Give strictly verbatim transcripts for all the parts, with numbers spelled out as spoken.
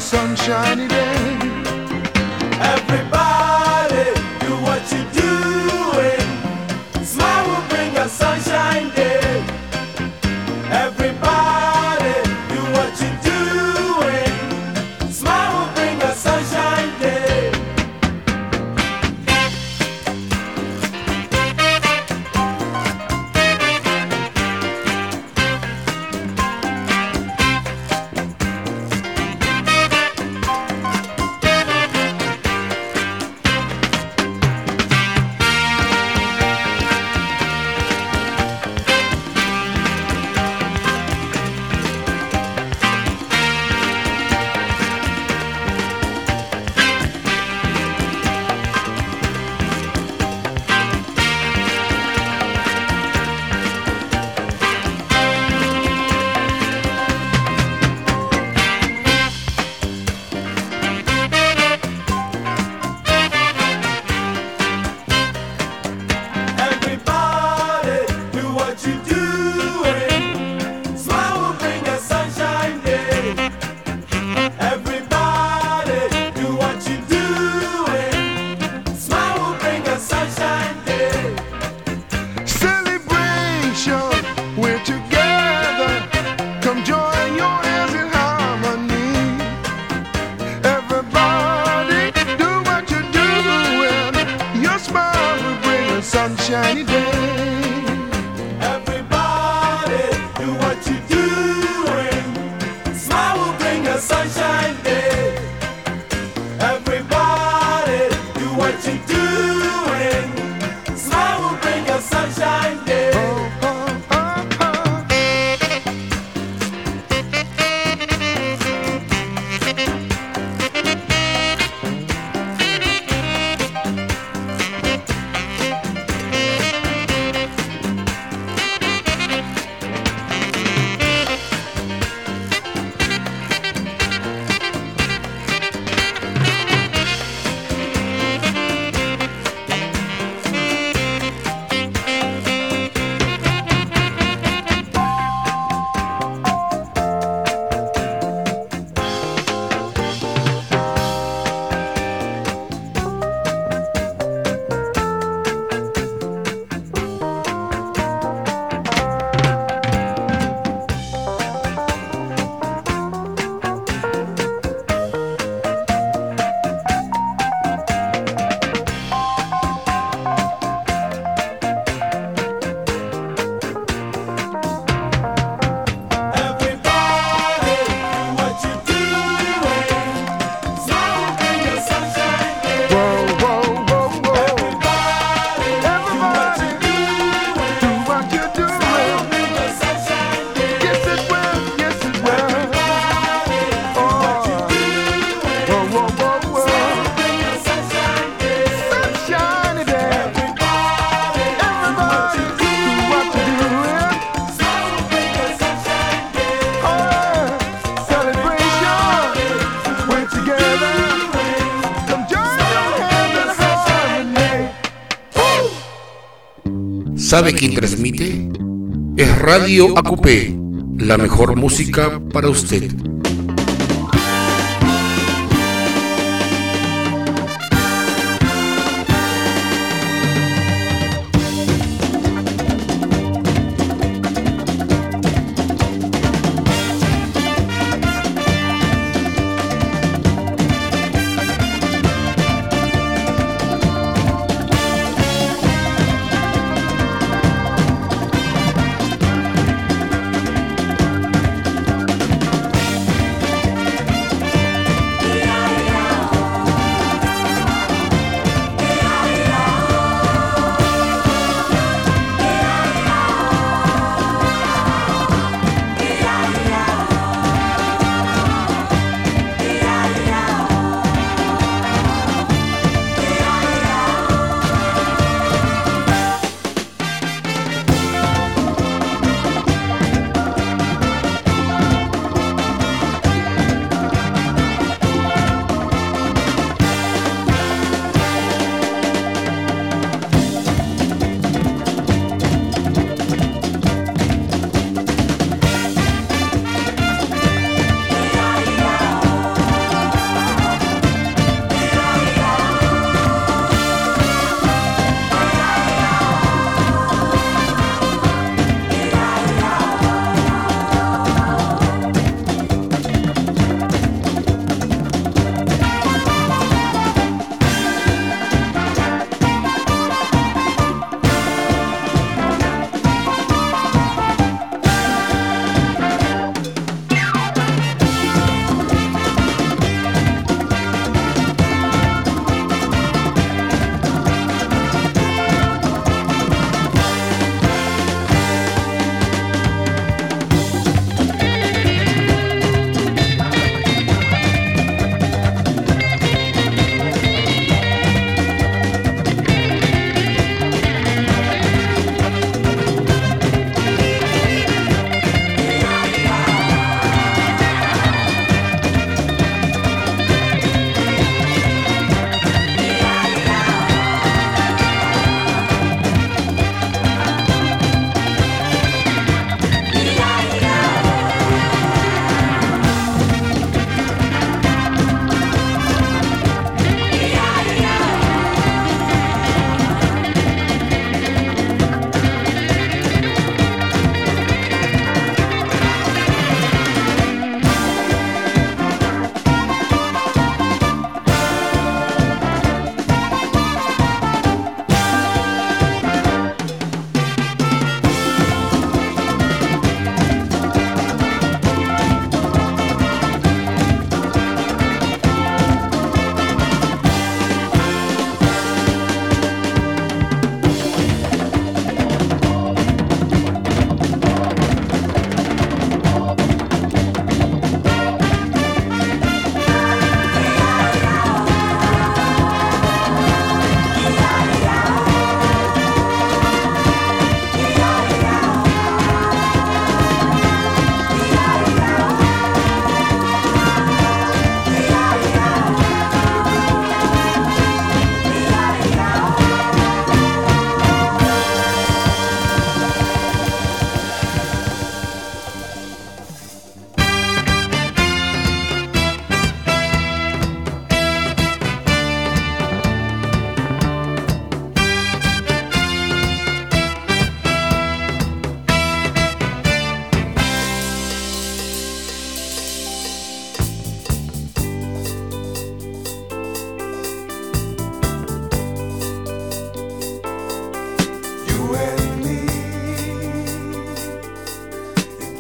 sunshiny day. Everybody, do what you're doing. Smile will bring a sunshine day. Everybody, do what you're doing. Smile will bring a sunshine day. Sunshiny day. Everybody, do what you're doing. Smile will bring a sunshine day. Everybody, do what you're doing. Smile will bring a sunshine day. Oh, oh, oh, oh. ¿Sabe quién transmite? Es Radio A Q P, la mejor música para usted.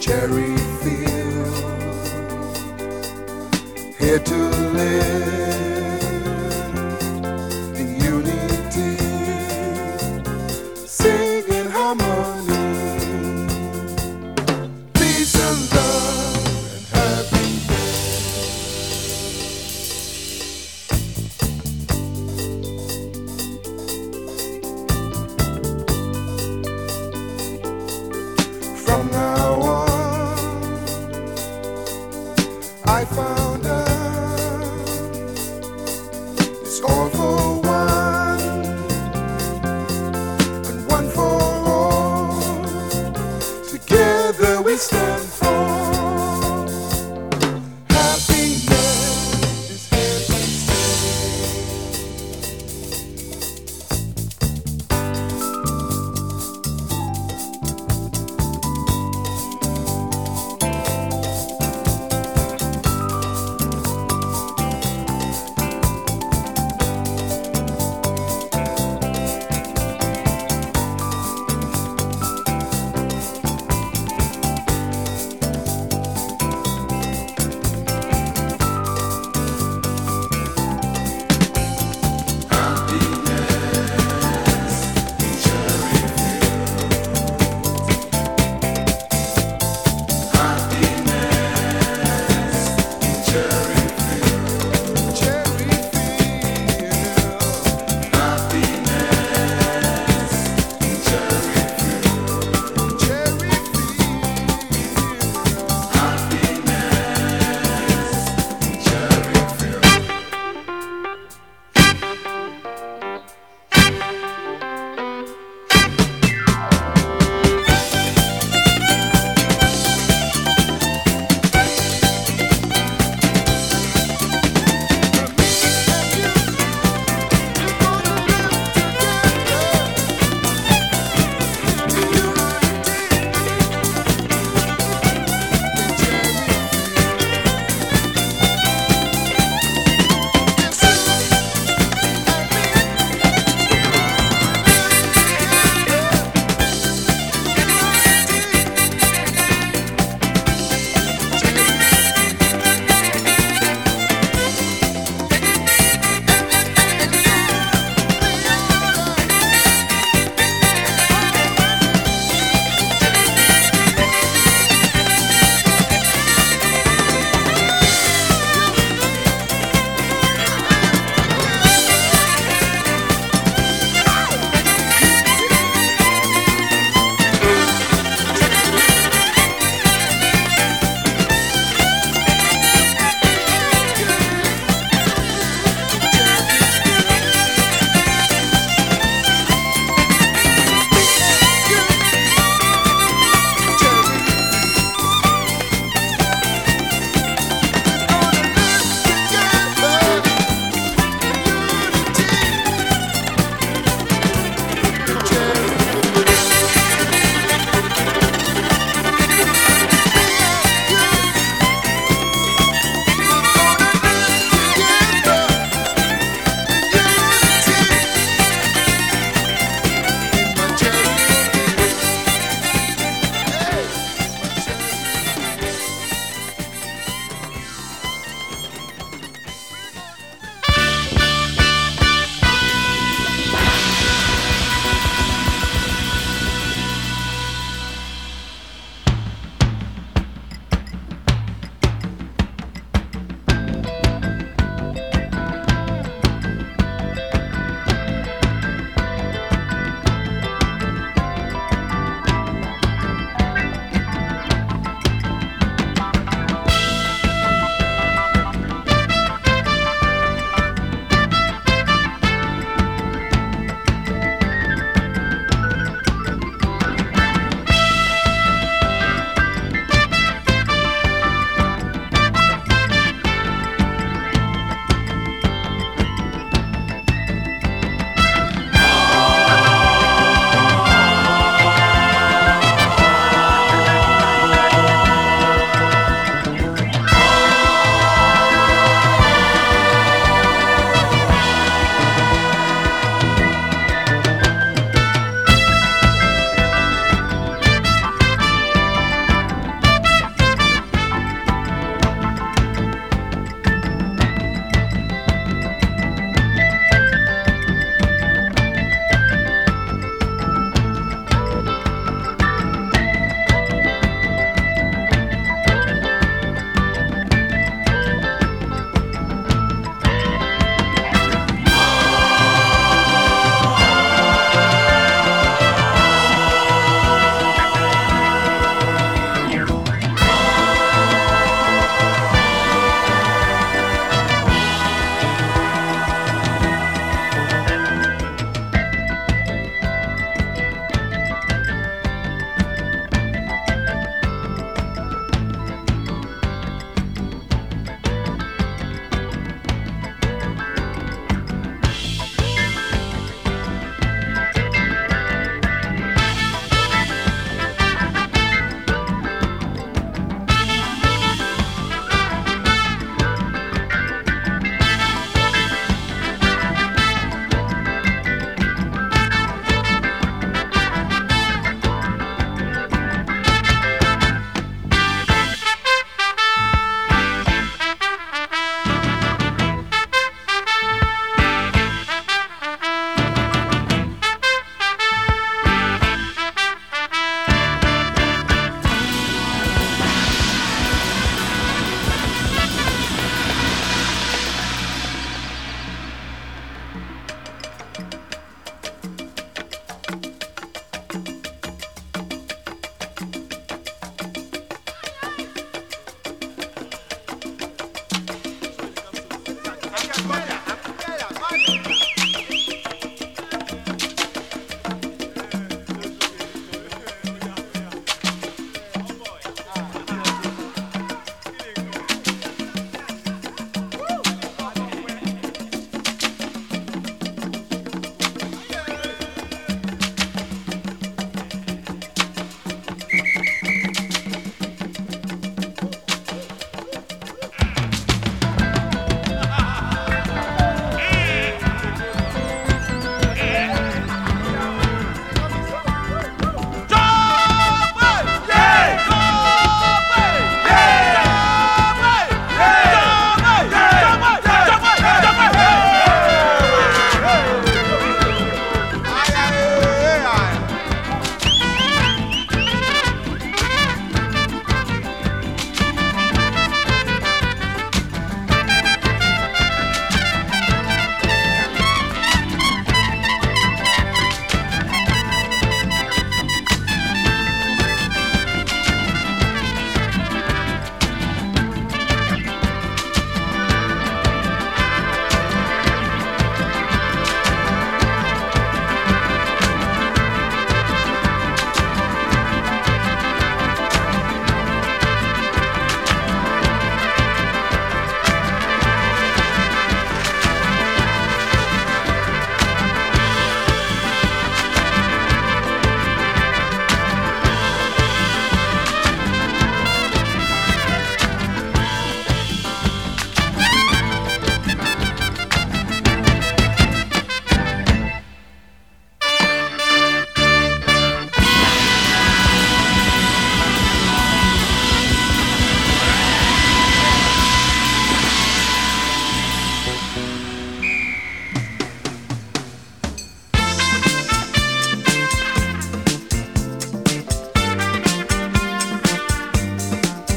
cherry field, here to live in unity, sing in harmony, peace and love and happiness. From now on, I found out it's all for one and one for all. Together we stand for happiness is here to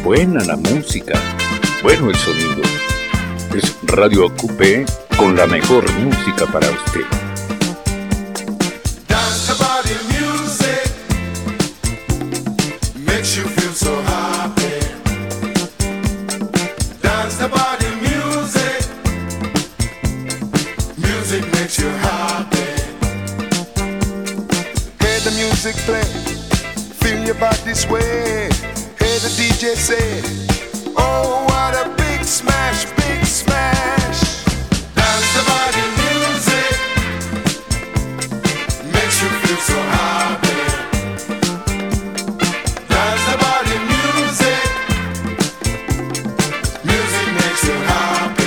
buena la música, bueno el sonido. Es Radio A Q P con la mejor música para usted. Dance body music makes you feel so happy. Dance body music, music makes you happy. Hear the music play, feel your body sway. Hear the D J say, oh what a big smash, big smash. Dance the body music makes you feel so happy. Dance the body music, music makes you happy.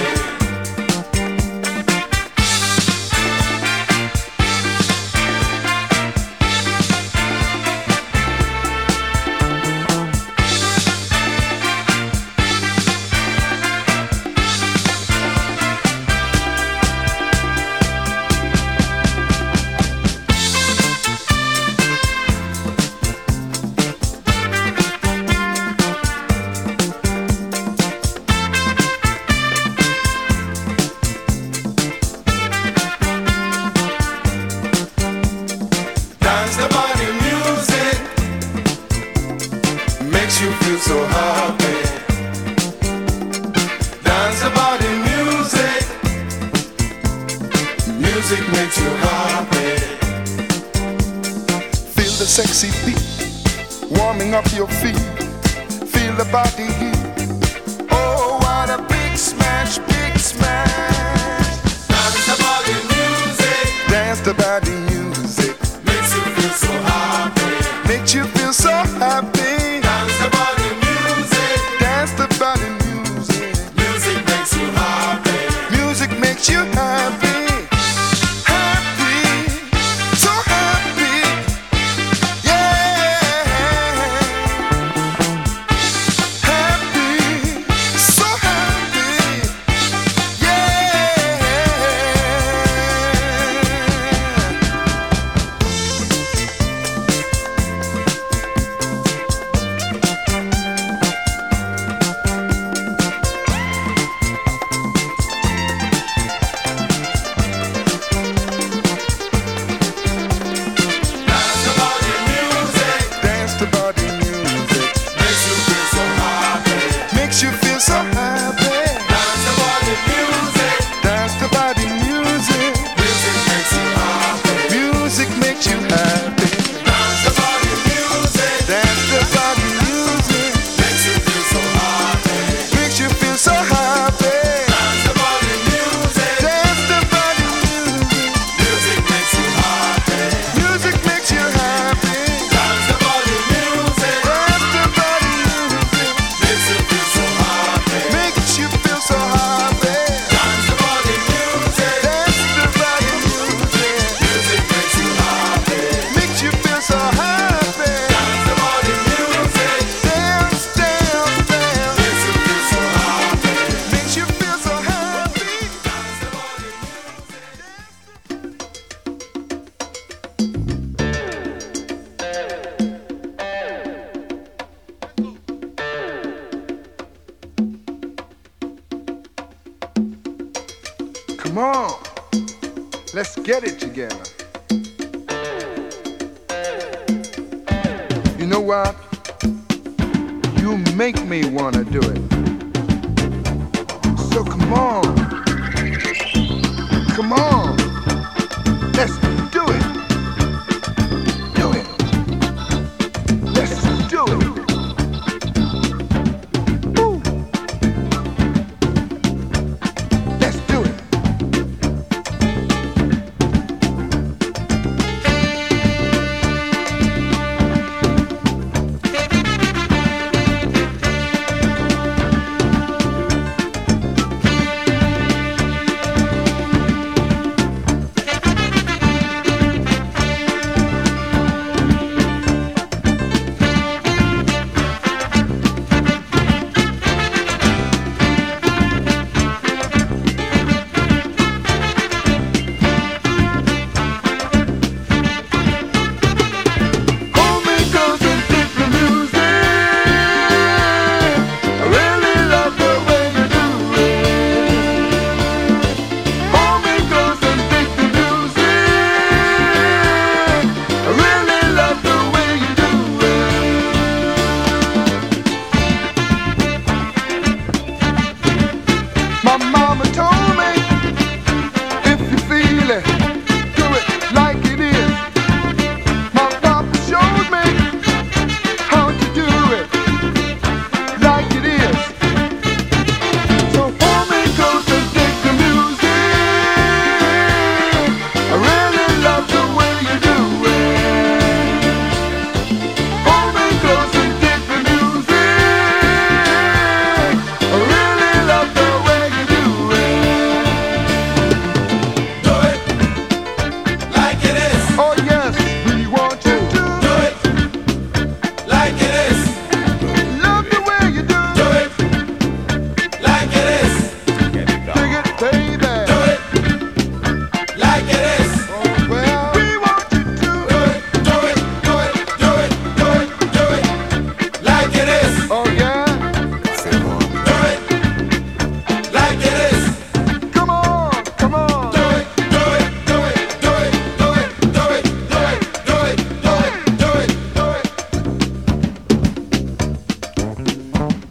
Dance the body music makes you feel so happy. Dance the body music, music makes you happy. Feel the sexy beat warming up your feet. Feel the body heat. Oh, what a big smash, big smash. Dance the body music, dance the body music. Makes you feel so happy. Makes you feel so happy. Dance the body music. Dance the body music. Music makes you happy. Music makes you happy. Happy. So happy. Yeah. Happy. So happy. Yeah. Dance the body music. Makes you feel so happy. Makes you feel so happy. Dance the body music. Dance the body music. Music makes you happy. Music makes you happy. Dance the body music. Dance the body music. Makes you feel so happy. Makes you feel so happy. Dance the body music. Dance the body music. Music makes you happy. Music makes you happy. Dance the body music. Dance the body music. Makes you feel so happy. Makes you feel so happy. Dance the body music. Dance the body music. Music makes you happy. Makes you feel so happy. Dance the body music. Dance, dance, dance. Makes you feel so happy. Makes you feel so happy. Dance the body music. Come on, let's get it together. You know what? You make me wanna do it. So come on, come on, let's do it. Do it. Let's do it. Woo. Let's do it.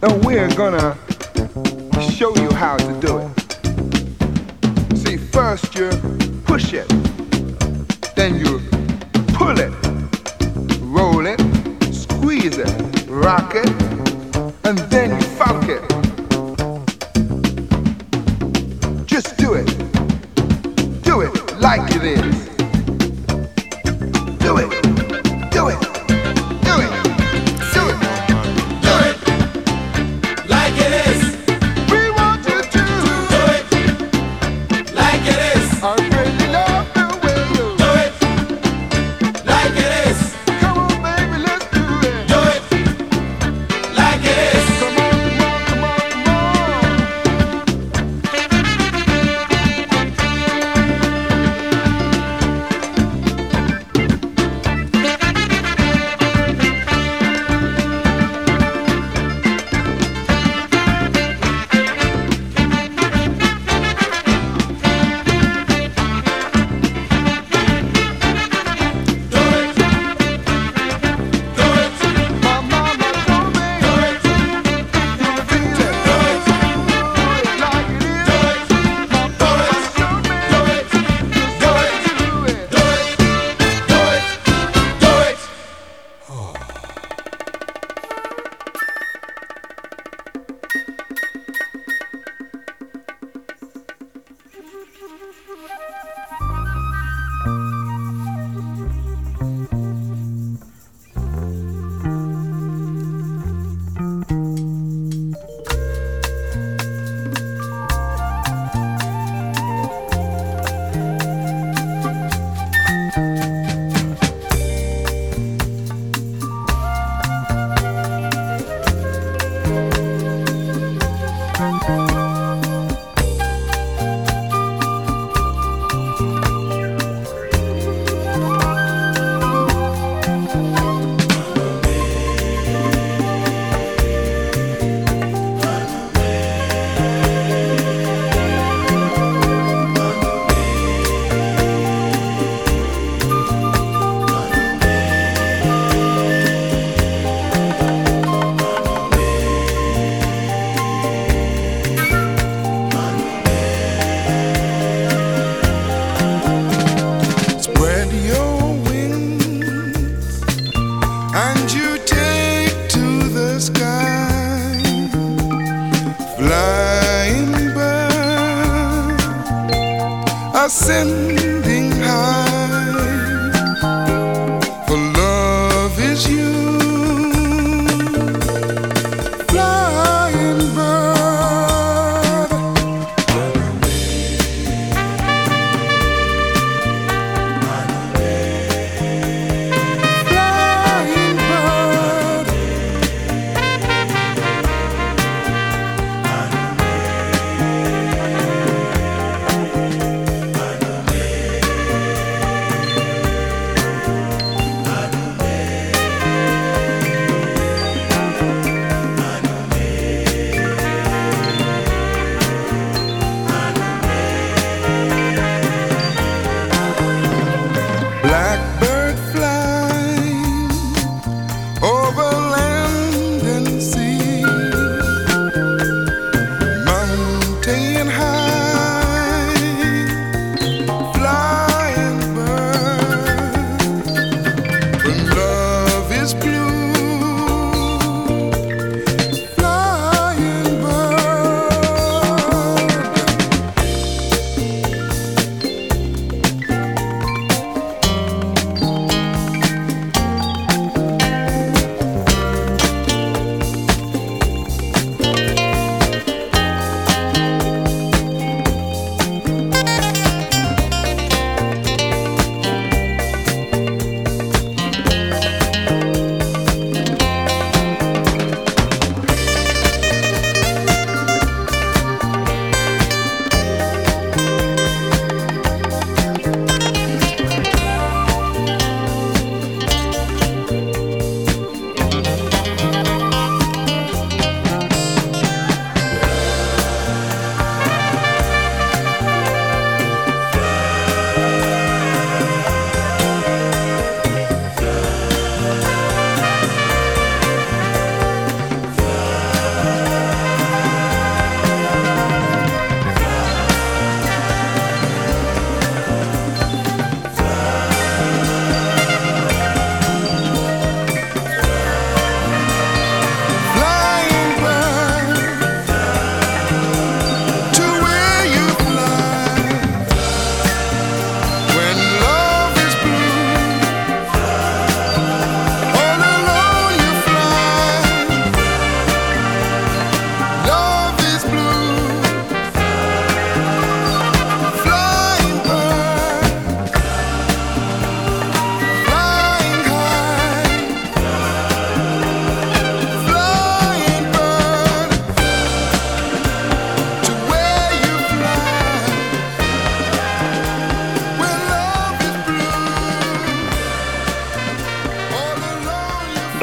and we're gonna show you how to do it. See, first you push it, then you pull it, roll it, squeeze it, rock it, and then you funk it. Just do it. Do it like it is. Do it. Do it. Do it. Do it. Do it like it is. We want you to Do it like it is. I really love the way you Do it like it is. come on, baby, let's do it. Do it like it is. Come on, come on, come on, Do it. Do it. my mama told me Do it. you feel it. Do it. Do it like it is. Do it. My mama told me Do it. Do it. do it. Do it. Do it. Do it. Spread your wings and you take to the sky, flying bird, ascending high. For love is you, flying bird. Flying bird.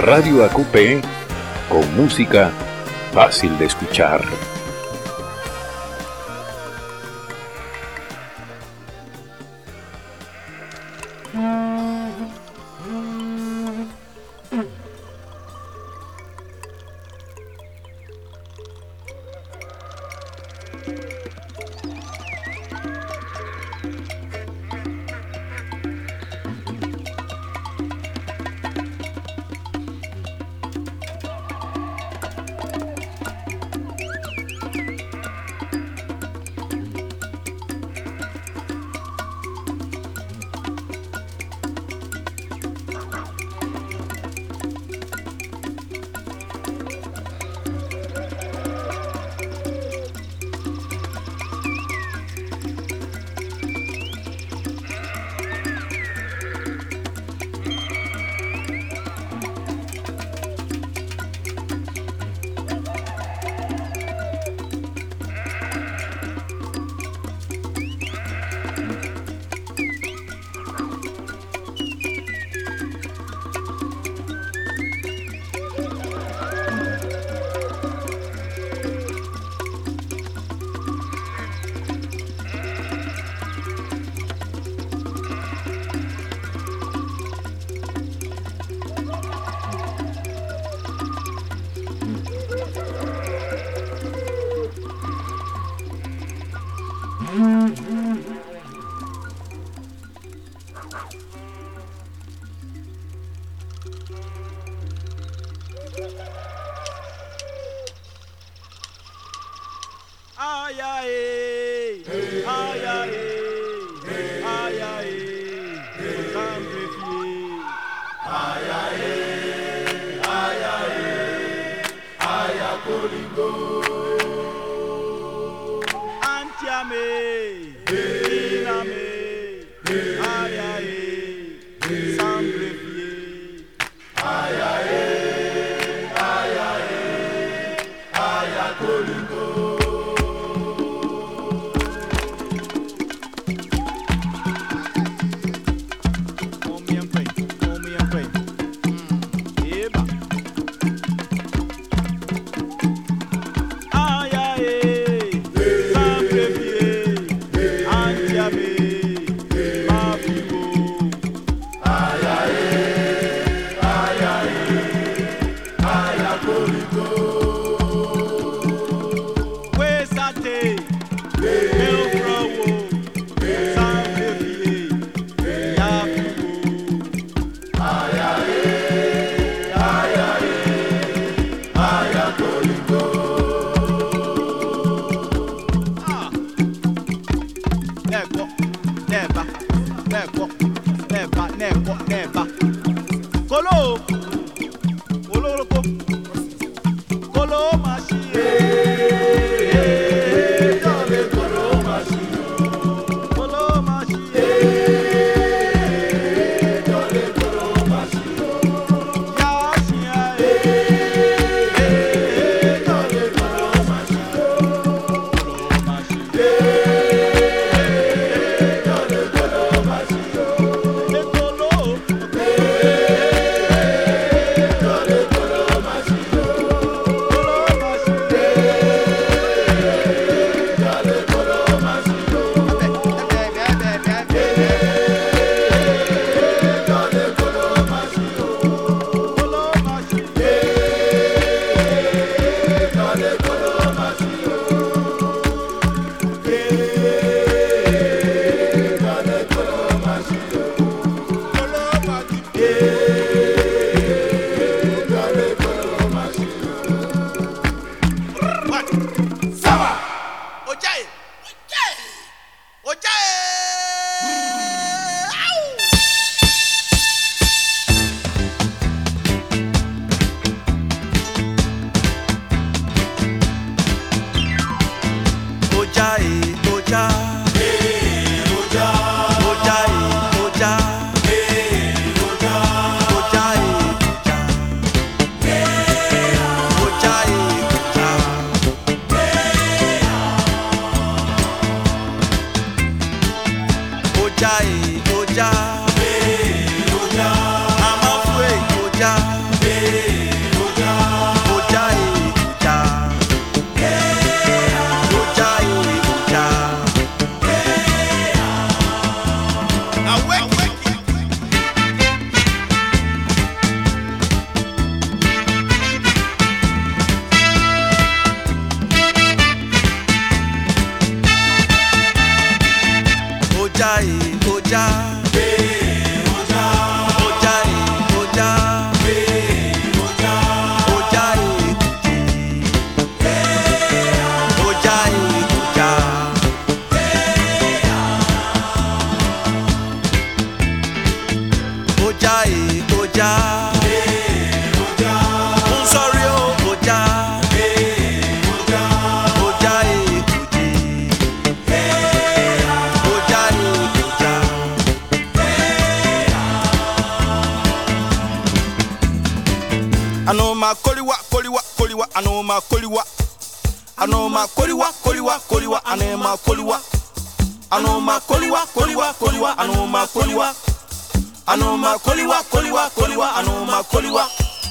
Radio A Q P con música fácil de escuchar. Yeah. Oja, Hey, Oja. Oja, eh, Oja, Hey, Oja. Oja, eh, Oja, eh, Oja. Oja, eh, Oja. Hey, Oja. I'm sorry, oh, Oja. Hey, Oja. Oja, eh, Oja. Oja, eh, Oja. I know my koliwa, koliwa, koliwa. I know my koliwa. I know my koliwa, koliwa, koliwa. I know my koliwa. I know my koliwa, koliwa, koliwa. I know my koliwa. I know my koliwa, koliwa, koliwa. I know my koliwa.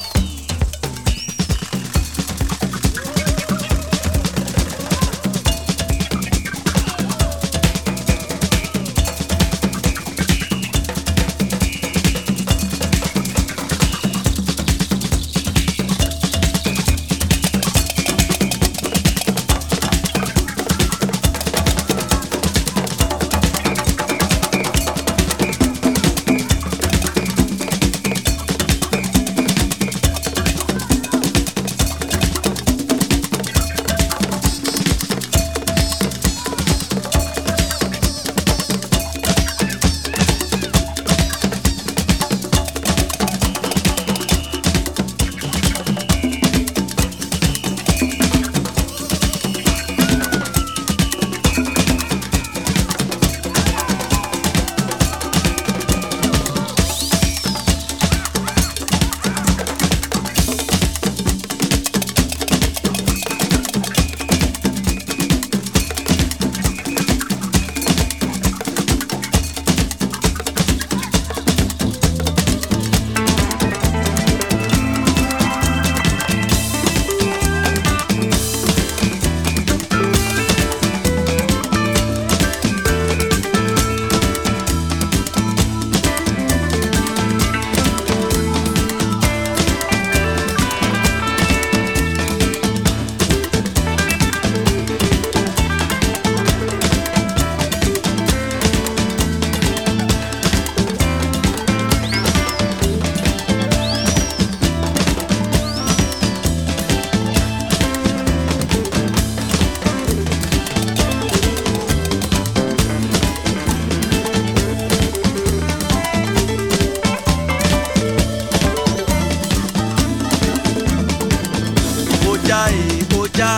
Oja, eh, Oja.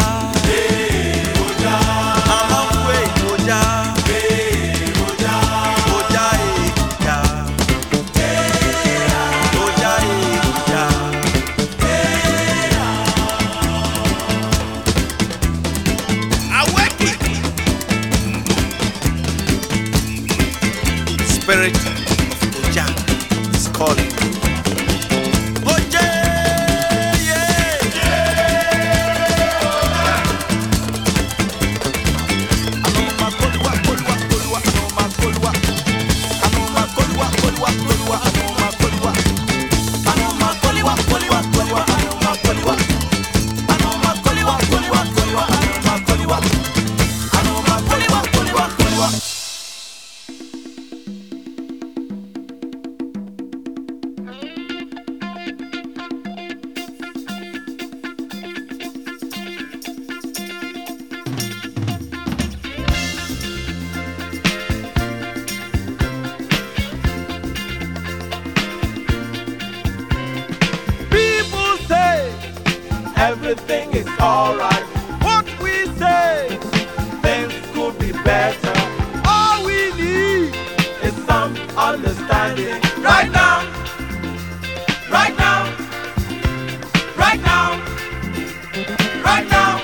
Hey, Oja. Amangwe, Oja. Hey, Oja. Oja, eh, Oja. Oja, eh, Oja. Awake! Spirit of Oja is calling. Oja, yeah. People say everything is alright. What we say, things could be better. All we need is some understanding. Right now, right now, right now, right now.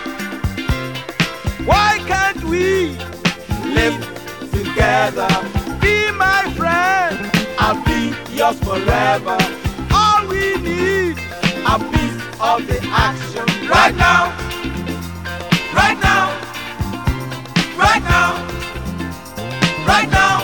Why can't we live together? Be my friend, I'll be yours forever. All we need, a piece of the action. Right now, right now, right now, right now.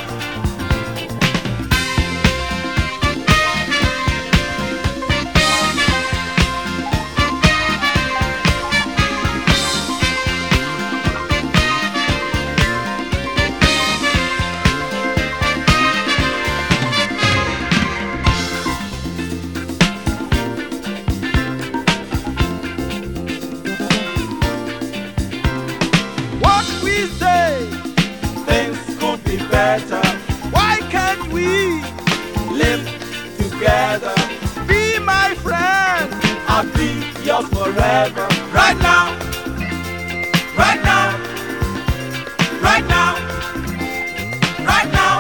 better. Why can't we live together? Be my friend, I'll be yours forever. Right now, right now, right now, right now.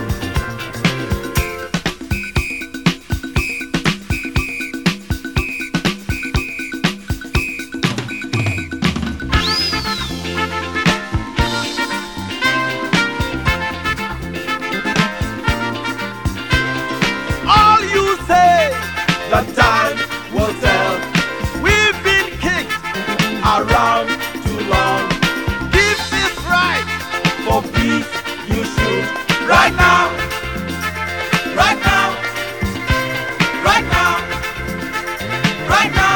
The time will tell. We've been kicked around too long. This is right. For peace you should. Right now. Right now. Right now. Right now.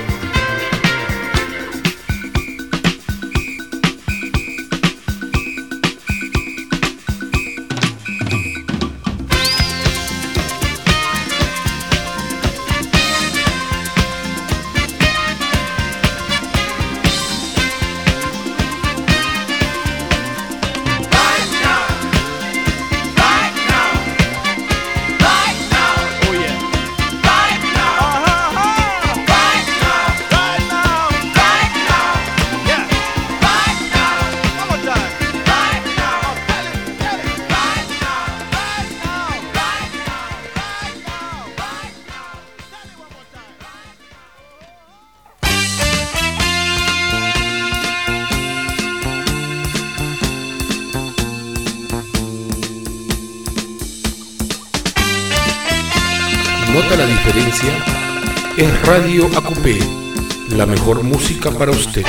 ¿Nota la diferencia? Es Radio A Q P, la mejor música para usted.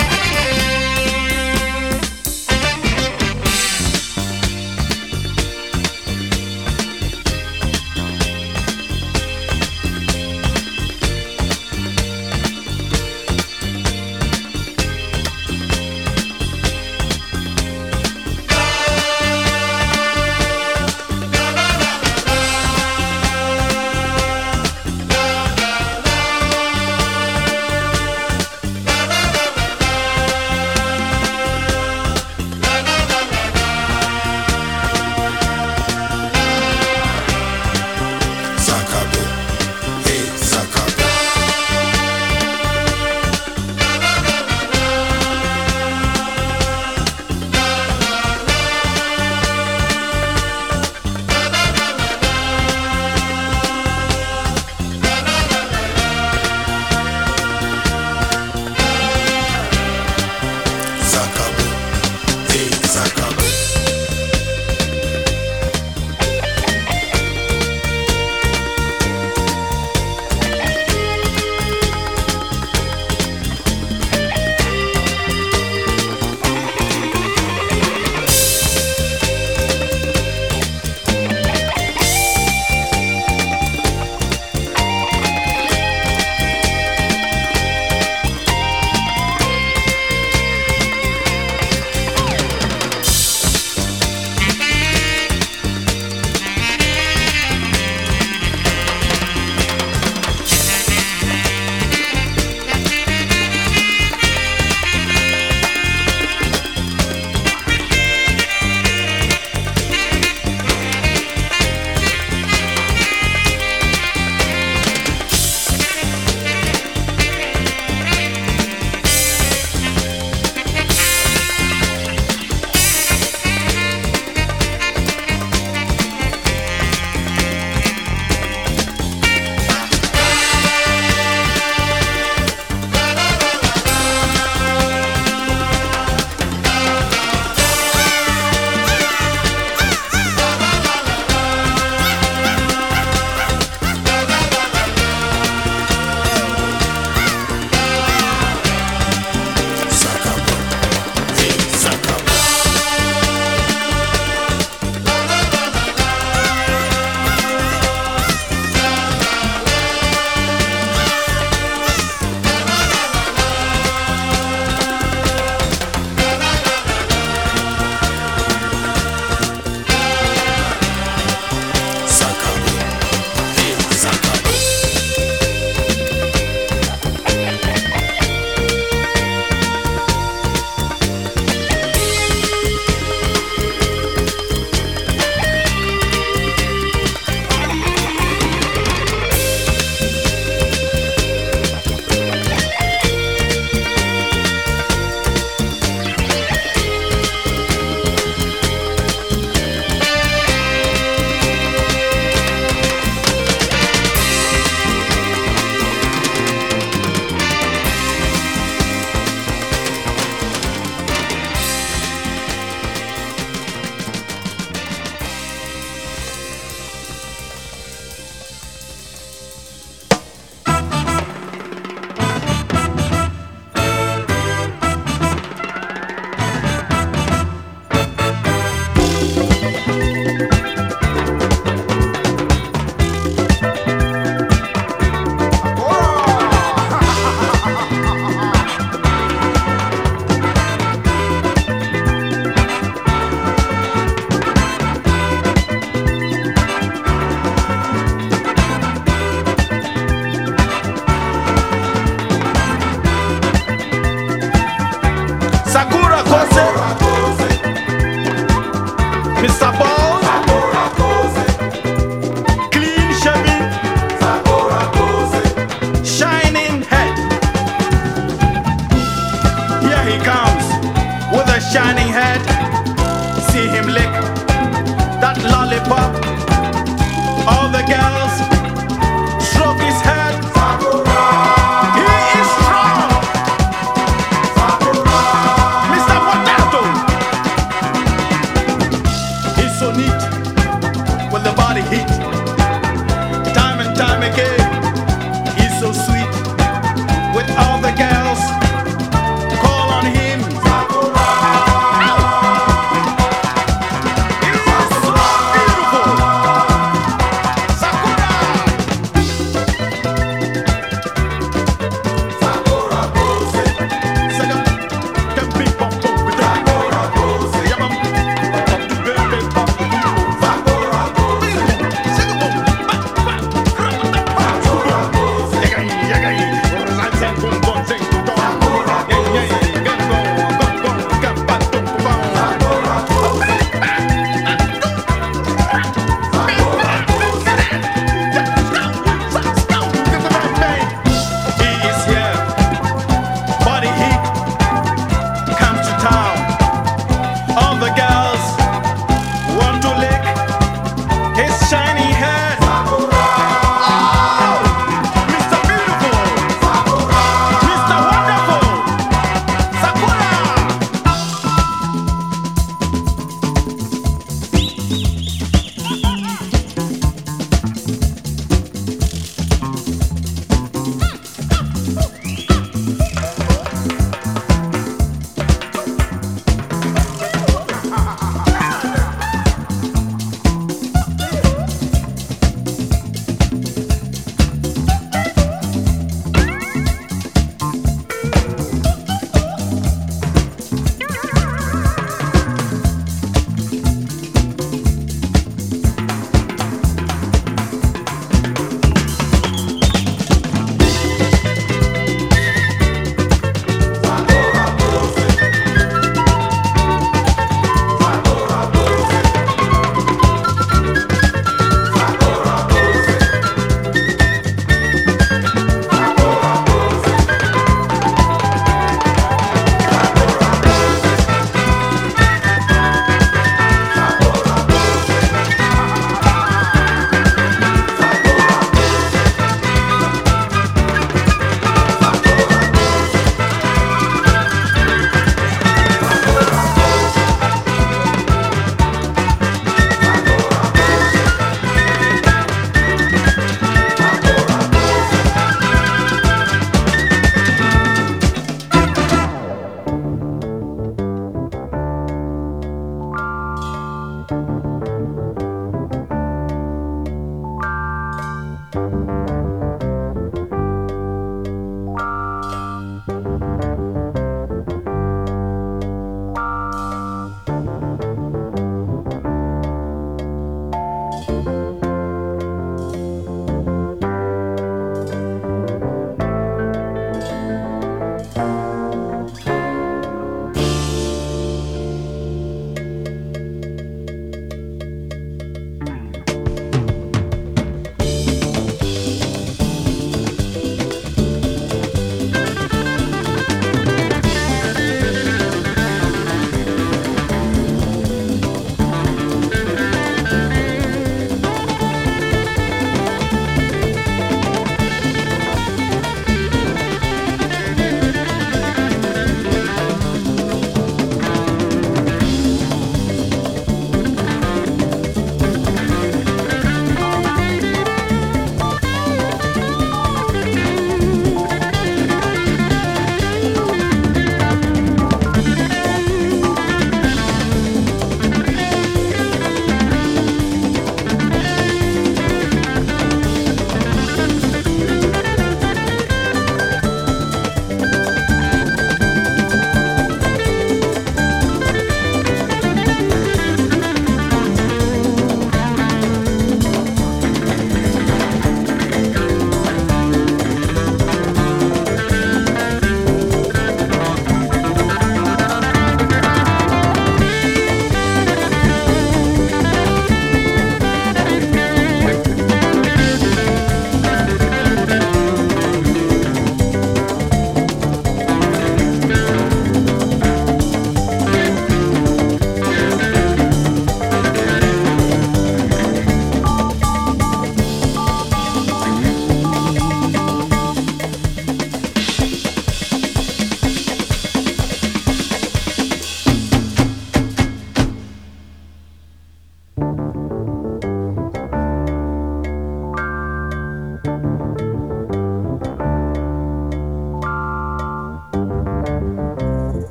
he comes with a shining head. See him lick that lollipop. All the girls stroke his head. He is strong. Mister Potato. He's so neat with the body heat. Time and time again, he's so sweet with all the girls. Call on him. He's so beautiful. Sakura.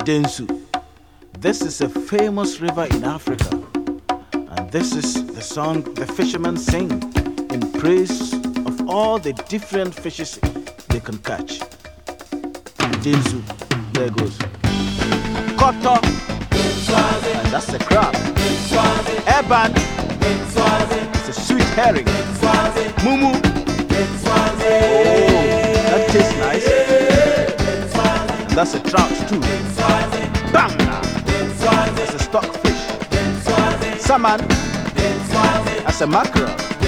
Densu. This is a famous river in Africa, and this is the song the fishermen sing in praise of all the different fishes they can catch. Densu, there goes. Koto, and that's a crab. Eban, it's a sweet herring. Mumu, oh, that tastes nice. And that's a trout too. Banga, that's a stockfish. Salmon, that's a mackerel.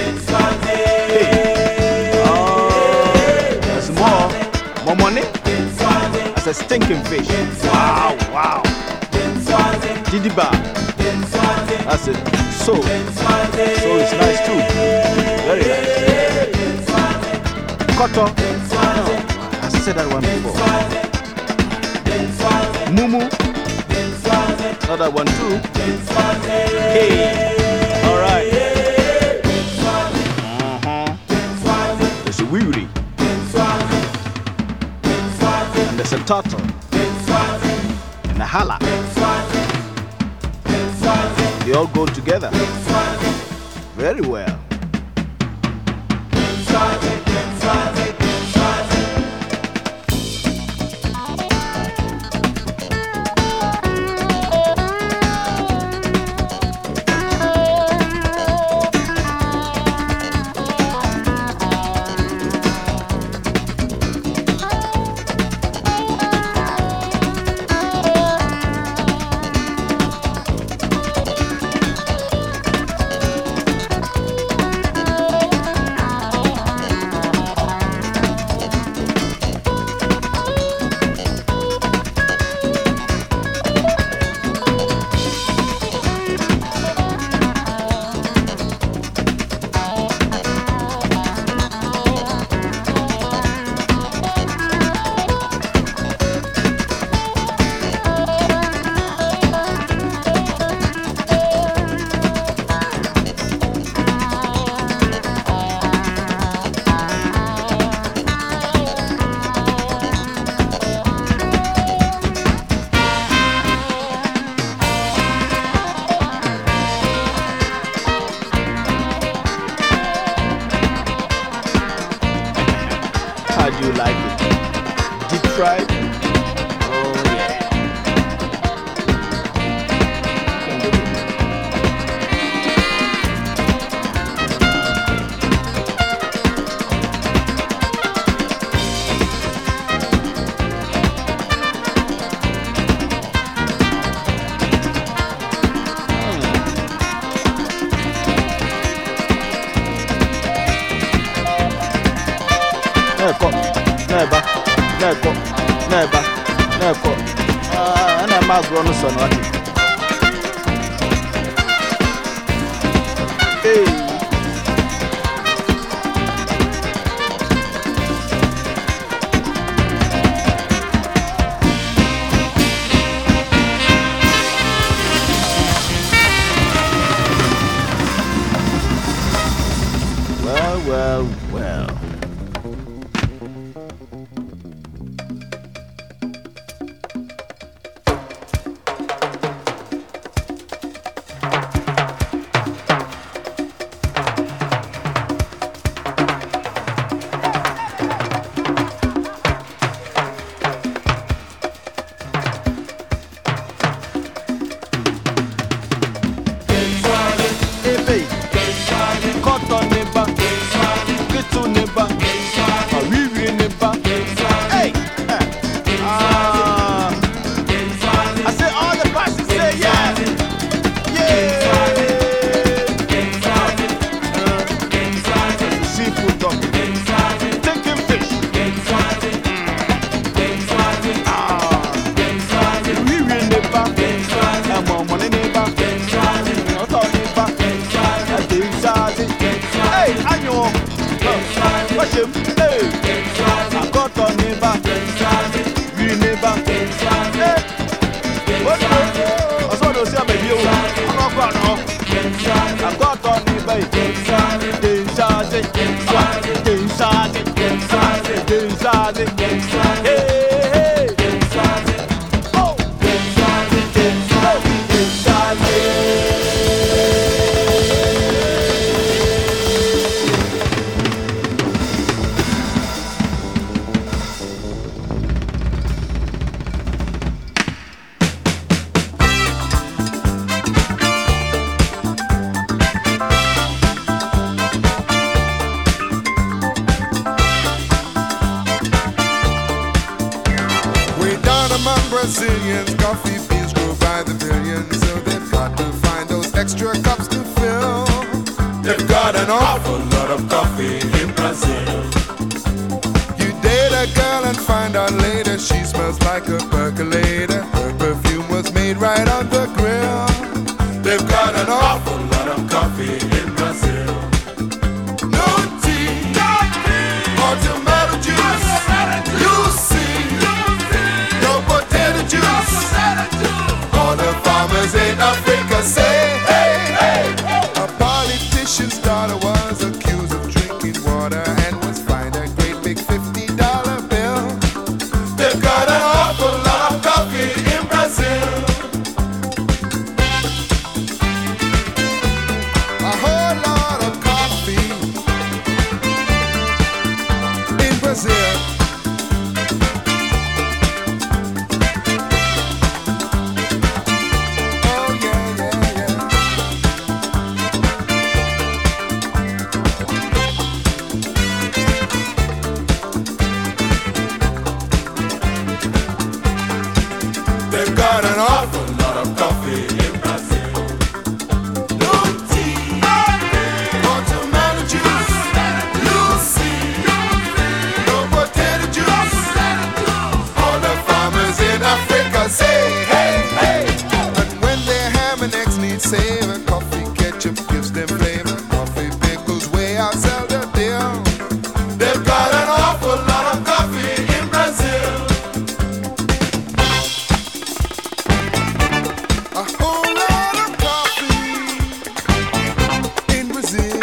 Hey. Oh, there's more. More money? That's a stinking fish. Wow, wow. Didiba, that's it. So, so it's nice too. Very nice. Koto, no, I said that one before. Mumu, another one too. Hey, alright. Uh-huh. There's a wiri. And there's a turtle. And a hala. They all go together very well. How do you like it? Deep fried? Oh yeah. Can do it. Neko, neba, neko, neba, neko. Ah, ana magro no son wati. Hey. Well, well, well. But among Brazilians, coffee beans grow by the billions, so they've got to find those extra cups to fill. They've got an awful lot of coffee in Brazil. You date a girl and find out later she smells like a percolator. Her perfume was made right on the grill. They've got an awful lot of coffee in Brazil. No tea, or tomato juice. You see, no potato juice. All the farmers in Africa say, hey, hey. A politician's daughter was accused of drinking water and was fined a great big fifty dollar bill. They've got an awful lot of coffee in Brazil. A whole lot of coffee in Brazil. Oh yeah, yeah, yeah. They've got an awful lot of coffee in Brazil. No tea, or tomato juice. You see, no potato juice. All the farmers in Africa say, hey, hey. And when their ham and eggs need savor, coffee ketchup gives them flavor. Coffee pickles way outsell the deal. They've got an awful lot of coffee in Brazil. A whole lot of coffee in Brazil.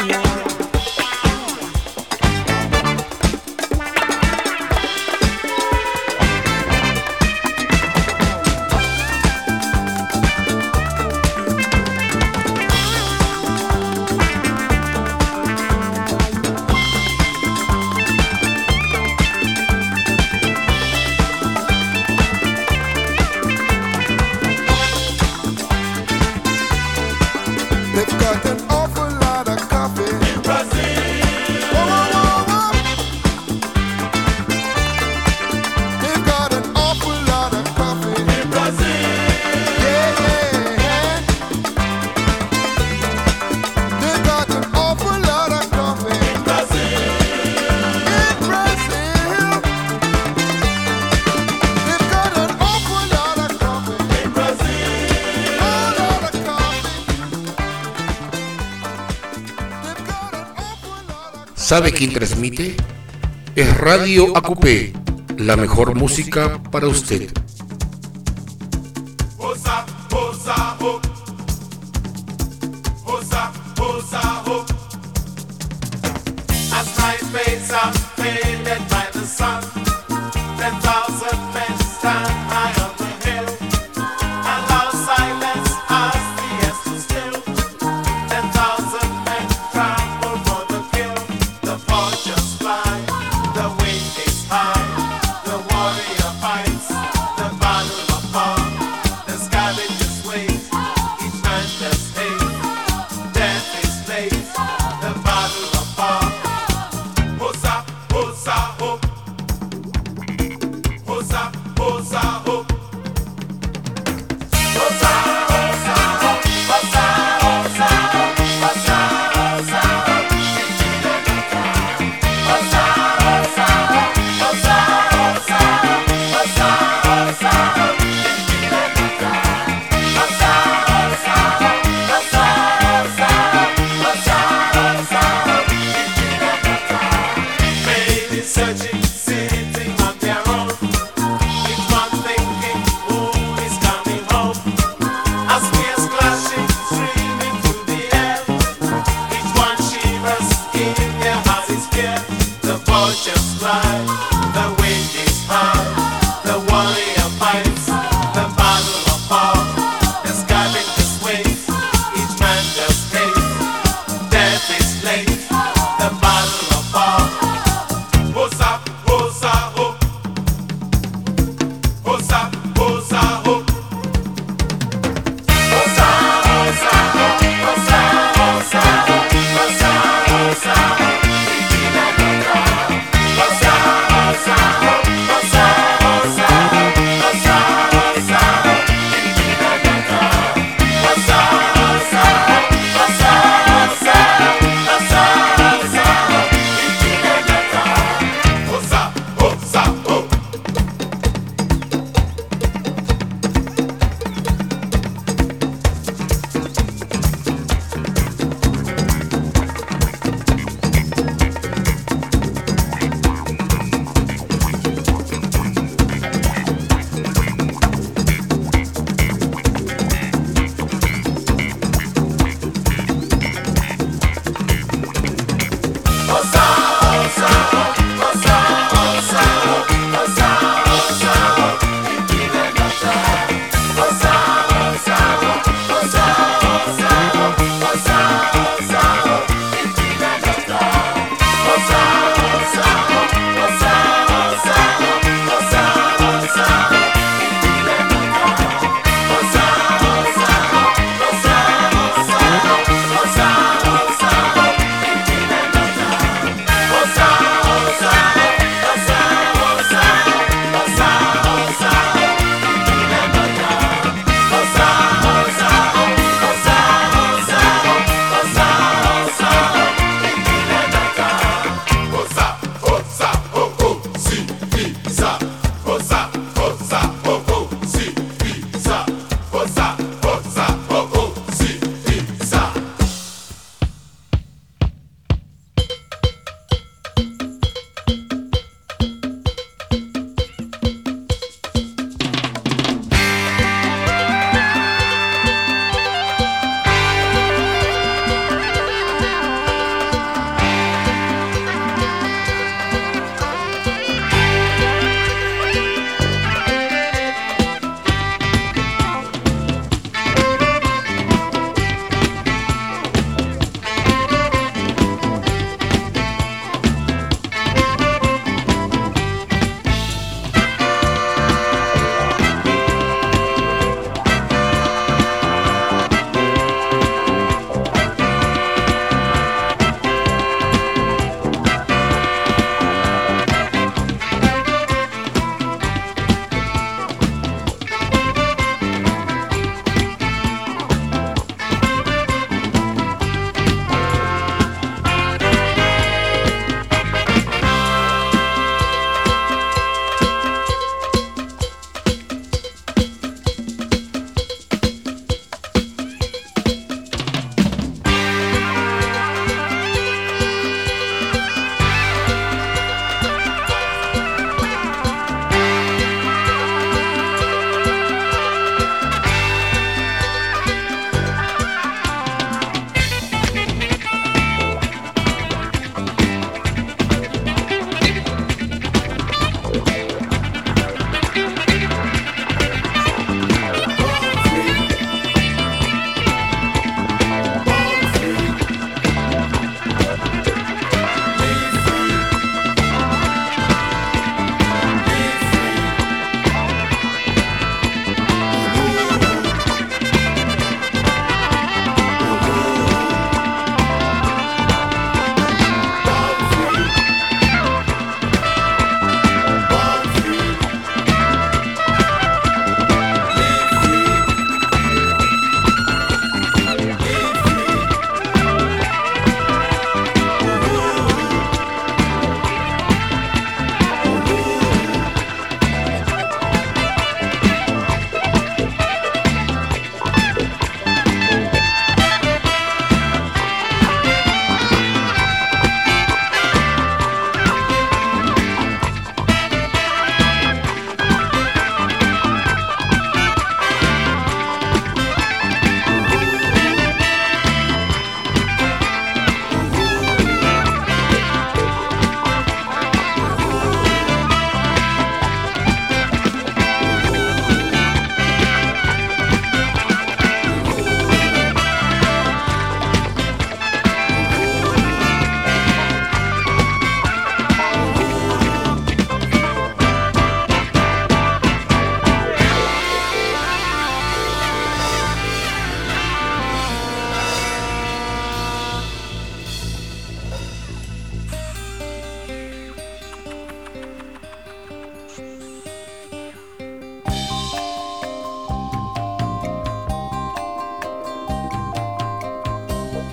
They've got an awful lot of coffee in Brazil. Whoa, whoa, whoa, whoa. They've got an awful lot of coffee in Brazil. Yeah, yeah, yeah. They've got an awful lot of coffee in Brazil. In Brazil. They've got an awful lot of coffee in Brazil. A lot of coffee. They've got an awful lot of ¿Sabe quién transmite? Es Radio A Q P, la mejor música para usted. Hosa, hosa, ho. Hosa, hosa, ho. As my face are faded by the sun, ten thousand men stand high on the hill, and loud silence as the air stood still. Ten thousand men trample for the kill. The vultures fly, the wind is high, the warrior fights, the battle of power. The scavengers wait, each man there's hate. Death is late, the battle of power. Hosa, hosa, ho. Hosa,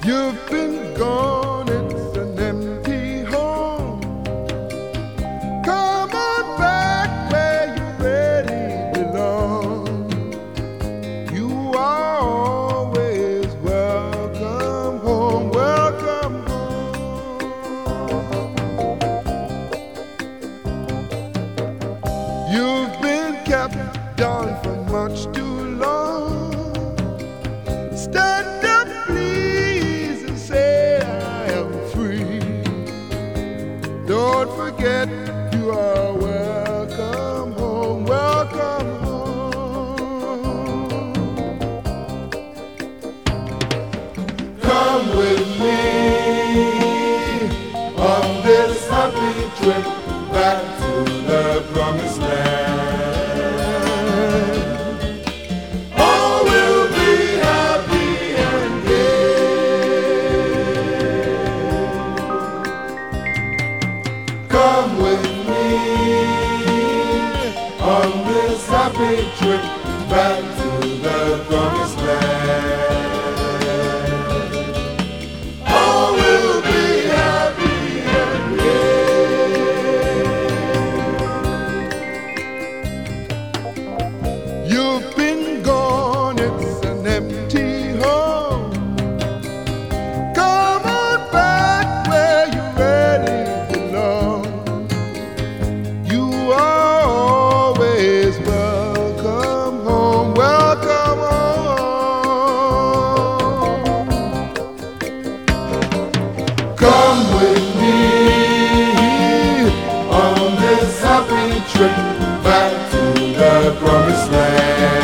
You've been gone, it's an empty home. Come on back where you really belong. You are always welcome home, welcome home. You've been kept down for much too long. Stand up, please, and say I am free. Don't forget you are welcome home, welcome home. Come with me on this happy trip back to the promised land. All will be happy and gay. Come with me on this happy trip back to the promised land. All will be happy and gay. You've been gone, it's an empty home. Come on back where you really belong. You are always welcome home, welcome home. Come with me on this happy trip back to the promised land.